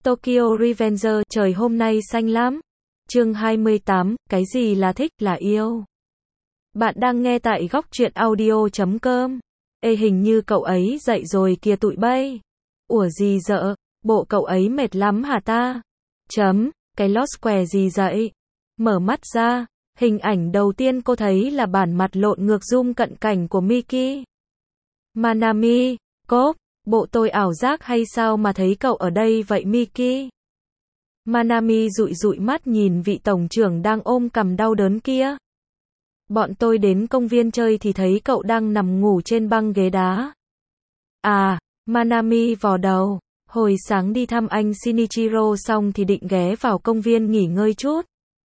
Tokyo Revenger, trời hôm nay xanh lắm. Chương 28, cái gì là thích, là yêu. Bạn đang nghe tại góc truyện audio.com. Ê, hình như cậu ấy dậy rồi kìa tụi bay. Ủa gì dợ, bộ cậu ấy mệt lắm hả ta? Cái lót square gì dậy? Mở mắt ra, hình ảnh đầu tiên cô thấy là bản mặt lộn ngược zoom cận cảnh của Miki. Manami, cốp, bộ tôi ảo giác hay sao mà thấy cậu ở đây vậy Miki? Manami dụi dụi mắt nhìn vị tổng trưởng đang ôm cằm đau đớn kia. Bọn tôi đến công viên chơi thì thấy cậu đang nằm ngủ trên băng ghế đá. À, Manami vò đầu, hồi sáng đi thăm anh Shinichiro xong thì định ghé vào công viên nghỉ ngơi chút.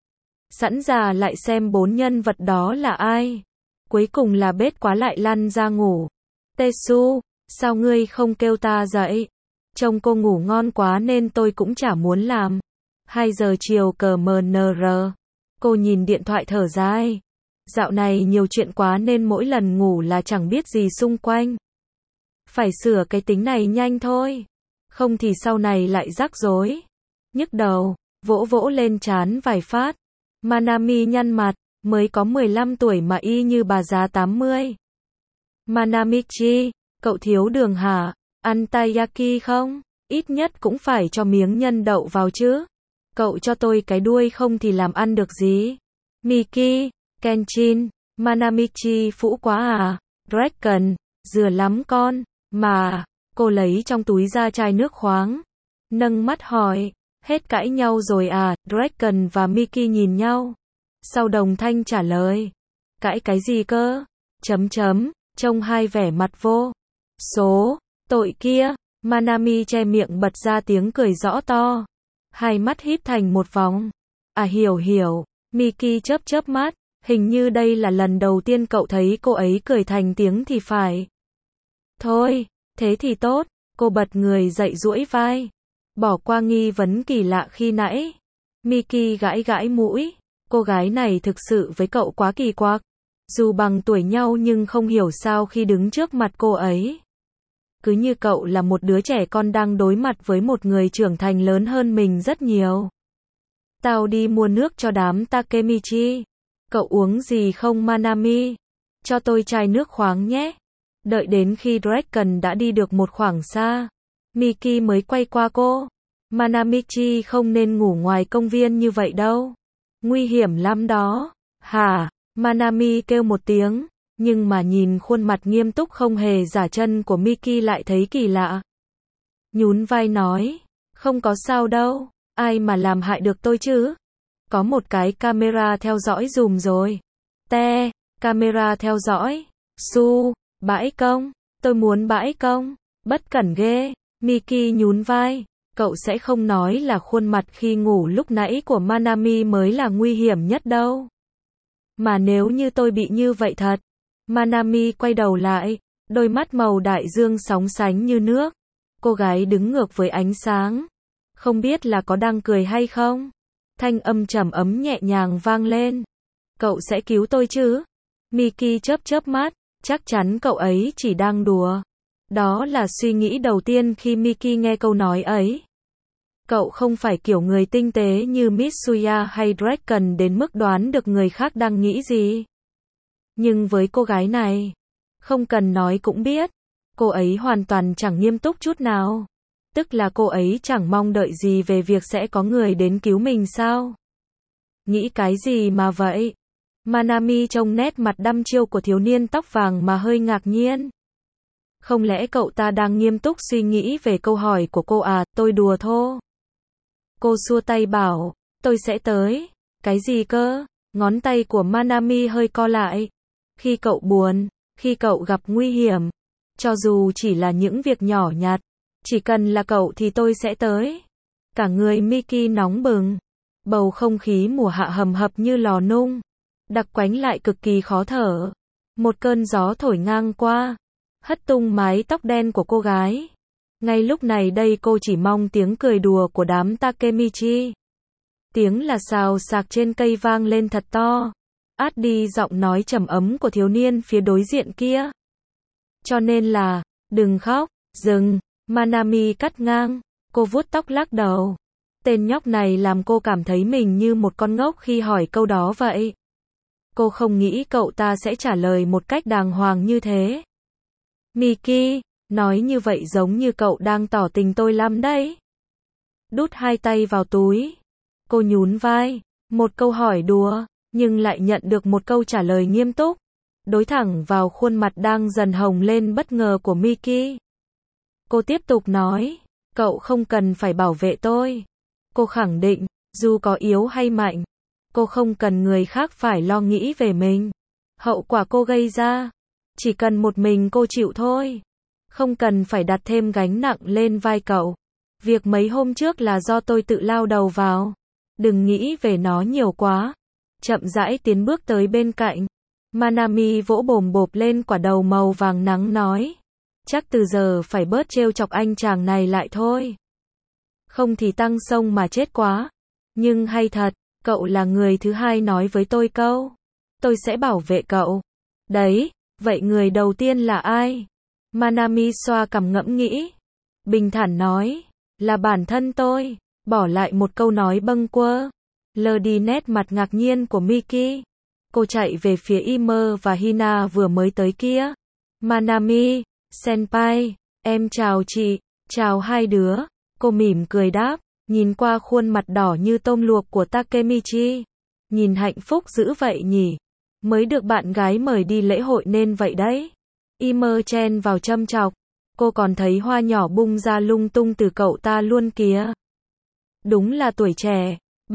Sẵn già lại xem 4 nhân vật đó là ai. Cuối cùng là bết quá lại lăn ra ngủ. Tetsu, sao ngươi không kêu ta dậy? Trông cô ngủ ngon quá nên tôi cũng chả muốn làm. 2 giờ chiều CMNR. Cô nhìn điện thoại thở dài. Dạo này nhiều chuyện quá nên mỗi lần ngủ là chẳng biết gì xung quanh. Phải sửa cái tính này nhanh thôi. Không thì sau này lại rắc rối. Nhức đầu, vỗ vỗ lên trán vài phát. Manami nhăn mặt, mới có 15 tuổi mà y như bà già 80. Manamichi, cậu thiếu đường hả? Ăn taiyaki không? Ít nhất cũng phải cho miếng nhân đậu vào chứ. Cậu cho tôi cái đuôi không thì làm ăn được gì. Miki, Kenshin, Manamichi phũ quá à? Dragon, dừa lắm con. Mà, cô lấy trong túi ra chai nước khoáng. Nâng mắt hỏi, hết cãi nhau rồi à? Dragon và Miki nhìn nhau. Sau đồng thanh trả lời. Cãi cái gì cơ? Trông hai vẻ mặt vô số tội kia. Manami che miệng bật ra tiếng cười rõ to. Hai mắt híp thành một vòng. À hiểu. Miki chớp mắt. Hình như đây là lần đầu tiên cậu thấy cô ấy cười thành tiếng thì phải. Thôi, thế thì tốt. Cô bật người dậy duỗi vai. Bỏ qua nghi vấn kỳ lạ khi nãy. Miki gãi mũi. Cô gái này thực sự với cậu quá kỳ quặc. Dù bằng tuổi nhau nhưng không hiểu sao khi đứng trước mặt cô ấy. Cứ như cậu là một đứa trẻ con đang đối mặt với một người trưởng thành lớn hơn mình rất nhiều. Tao đi mua nước cho đám Takemichi. Cậu uống gì không Manami? Cho tôi chai nước khoáng nhé. Đợi đến khi Dragon đã đi được một khoảng xa, Miki mới quay qua cô. Manamichi không nên ngủ ngoài công viên như vậy đâu. Nguy hiểm lắm đó. Hả? Manami kêu một tiếng, nhưng mà nhìn khuôn mặt nghiêm túc không hề giả chân của Miki lại thấy kỳ lạ. Nhún vai nói, không có sao đâu, ai mà làm hại được tôi chứ? Có một cái camera theo dõi dùm rồi. Camera theo dõi. Bãi công. Tôi muốn bãi công. Bất cẩn ghê. Miki nhún vai. Cậu sẽ không nói là khuôn mặt khi ngủ lúc nãy của Manami mới là nguy hiểm nhất đâu. Mà nếu như tôi bị như vậy thật. Manami quay đầu lại. Đôi mắt màu đại dương sóng sánh như nước. Cô gái đứng ngược với ánh sáng. Không biết là có đang cười hay không? Thanh âm trầm ấm nhẹ nhàng vang lên. Cậu sẽ cứu tôi chứ? Miki chớp mắt, chắc chắn cậu ấy chỉ đang đùa. Đó là suy nghĩ đầu tiên khi Miki nghe câu nói ấy. Cậu không phải kiểu người tinh tế như Mitsuya hay Dragon đến mức đoán được người khác đang nghĩ gì. Nhưng với cô gái này, không cần nói cũng biết, cô ấy hoàn toàn chẳng nghiêm túc chút nào. Tức là cô ấy chẳng mong đợi gì về việc sẽ có người đến cứu mình sao? Nghĩ cái gì mà vậy? Manami trông nét mặt đăm chiêu của thiếu niên tóc vàng mà hơi ngạc nhiên. Không lẽ cậu ta đang nghiêm túc suy nghĩ về câu hỏi của cô à? Tôi đùa thôi. Cô xua tay bảo, tôi sẽ tới. Cái gì cơ? Ngón tay của Manami hơi co lại. Khi cậu buồn, khi cậu gặp nguy hiểm, cho dù chỉ là những việc nhỏ nhặt, chỉ cần là cậu thì tôi sẽ tới. Cả người Miki nóng bừng. Bầu không khí mùa hạ hầm hập như lò nung. Đặc quánh lại cực kỳ khó thở. Một cơn gió thổi ngang qua. Hất tung mái tóc đen của cô gái. Ngay lúc này đây cô chỉ mong tiếng cười đùa của đám Takemichi. Tiếng là xào xạc trên cây vang lên thật to. Át đi giọng nói trầm ấm của thiếu niên phía đối diện kia. Cho nên là, đừng khóc, dừng. Manami cắt ngang. Cô vuốt tóc lắc đầu. Tên nhóc này làm cô cảm thấy mình như một con ngốc khi hỏi câu đó vậy. Cô không nghĩ cậu ta sẽ trả lời một cách đàng hoàng như thế. Miki, nói như vậy giống như cậu đang tỏ tình tôi lắm đấy. Đút hai tay vào túi. Cô nhún vai. Một câu hỏi đùa, nhưng lại nhận được một câu trả lời nghiêm túc. Đối thẳng vào khuôn mặt đang dần hồng lên bất ngờ của Miki. Cô tiếp tục nói, cậu không cần phải bảo vệ tôi. Cô khẳng định, dù có yếu hay mạnh, cô không cần người khác phải lo nghĩ về mình. Hậu quả cô gây ra, chỉ cần một mình cô chịu thôi. Không cần phải đặt thêm gánh nặng lên vai cậu. Việc mấy hôm trước là do tôi tự lao đầu vào. Đừng nghĩ về nó nhiều quá. Chậm rãi tiến bước tới bên cạnh. Manami vỗ bồm bộp lên quả đầu màu vàng nắng nói. Chắc từ giờ phải bớt trêu chọc anh chàng này lại thôi. Không thì tăng sông mà chết quá. Nhưng hay thật, cậu là người thứ hai nói với tôi câu. Tôi sẽ bảo vệ cậu. Đấy, vậy người đầu tiên là ai? Manami xoa cằm ngẫm nghĩ. Bình thản nói, là bản thân tôi. Bỏ lại một câu nói bâng quơ. Lờ đi nét mặt ngạc nhiên của Miki. Cô chạy về phía Imer và Hina vừa mới tới kia. Manami, senpai, em chào chị, chào hai đứa. Cô mỉm cười đáp, nhìn qua khuôn mặt đỏ như tôm luộc của Takemichi. Nhìn hạnh phúc dữ vậy nhỉ. Mới được bạn gái mời đi lễ hội nên vậy đấy. Imer chen vào châm chọc. Cô còn thấy hoa nhỏ bung ra lung tung từ cậu ta luôn kìa. Đúng là tuổi trẻ.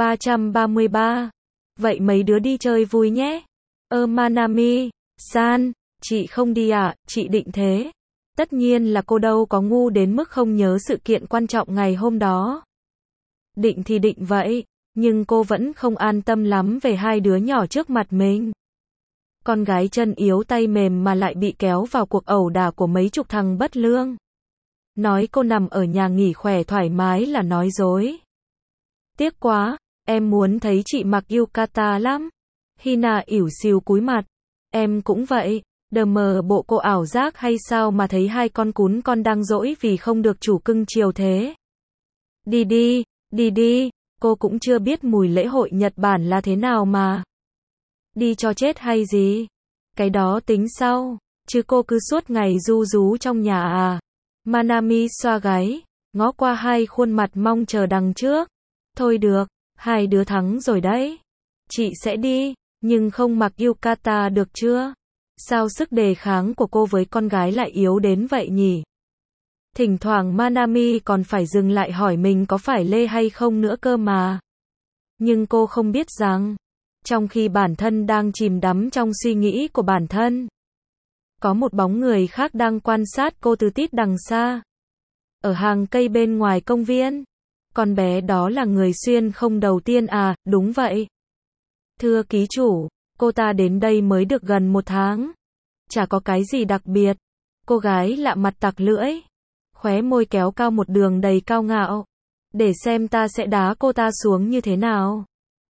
333. Vậy mấy đứa đi chơi vui nhé. Manami, san, chị không đi à, chị định thế. Tất nhiên là cô đâu có ngu đến mức không nhớ sự kiện quan trọng ngày hôm đó. Định thì định vậy, nhưng cô vẫn không an tâm lắm về hai đứa nhỏ trước mặt mình. Con gái chân yếu tay mềm mà lại bị kéo vào cuộc ẩu đả của mấy chục thằng bất lương. Nói cô nằm ở nhà nghỉ khỏe thoải mái là nói dối. Tiếc quá, em muốn thấy chị mặc yukata lắm. Hina ỉu xìu cúi mặt. Em cũng vậy. Đờ mờ bộ cô ảo giác hay sao mà thấy hai con cún con đang dỗi vì không được chủ cưng chiều thế. Đi đi, cô cũng chưa biết mùi lễ hội Nhật Bản là thế nào mà. Đi cho chết hay gì? Cái đó tính sau, chứ cô cứ suốt ngày ru rú trong nhà à. Manami xoa gáy, ngó qua hai khuôn mặt mong chờ đằng trước. Thôi được, hai đứa thắng rồi đấy. Chị sẽ đi, nhưng không mặc yukata được chưa? Sao sức đề kháng của cô với con gái lại yếu đến vậy nhỉ? Thỉnh thoảng Manami còn phải dừng lại hỏi mình có phải lê hay không nữa cơ mà. Nhưng cô không biết rằng, trong khi bản thân đang chìm đắm trong suy nghĩ của bản thân, có một bóng người khác đang quan sát cô từ tít đằng xa. Ở hàng cây bên ngoài công viên. Con bé đó là người xuyên không đầu tiên à, đúng vậy. Thưa ký chủ, cô ta đến đây mới được gần 1 tháng. Chả có cái gì đặc biệt. Cô gái lạ mặt tặc lưỡi. Khóe môi kéo cao một đường đầy cao ngạo. Để xem ta sẽ đá cô ta xuống như thế nào.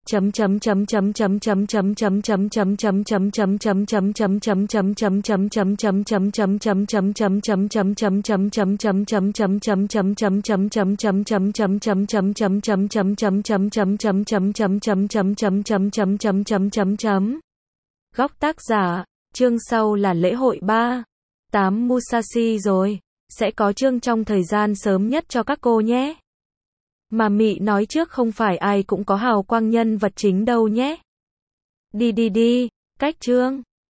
Góc tác giả, chương sau là lễ hội 8 Musashi rồi, sẽ có chương trong thời gian sớm nhất cho các cô nhé. Mà Mị nói trước không phải ai cũng có hào quang nhân vật chính đâu nhé. Đi, cách chương.